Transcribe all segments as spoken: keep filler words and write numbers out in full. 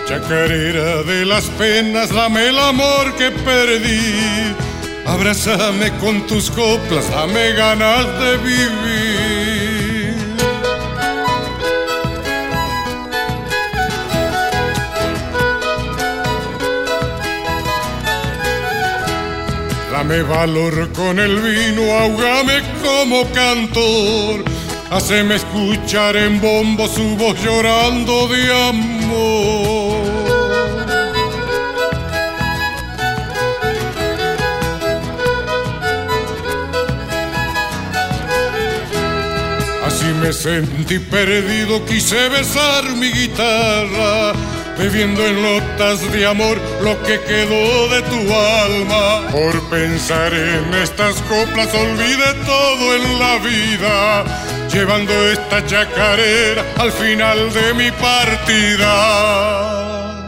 Chacarera de las penas, dame el amor que perdí. Abrázame con tus coplas, dame ganas de vivir. Dame valor con el vino, ahógame como cantor. Haceme escuchar en bombo su voz llorando de amor. Así me sentí perdido, quise besar mi guitarra, bebiendo en notas de amor lo que quedó de tu alma. Por pensar en estas coplas olvidé todo en la vida, llevando esta chacarera al final de mi partida.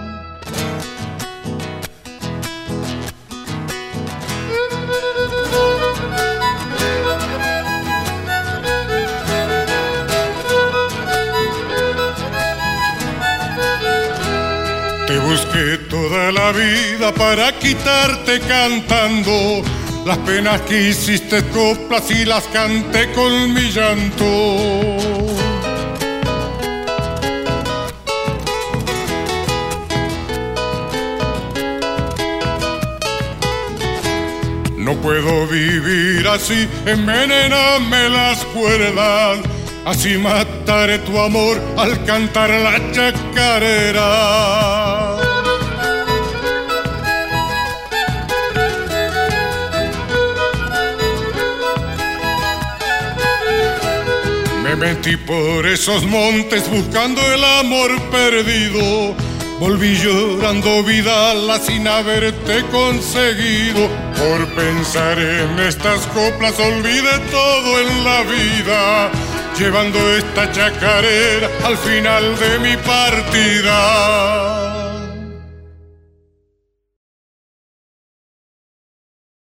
Te busqué toda la vida para quitarte cantando las penas que hiciste coplas y las canté con mi llanto. No puedo vivir así, envenéname las cuerdas, así mataré tu amor al cantar la chacarera. Me metí por esos montes buscando el amor perdido, volví llorando Vidala sin haberte conseguido. Por pensar en estas coplas olvidé todo en la vida, llevando esta chacarera al final de mi partida.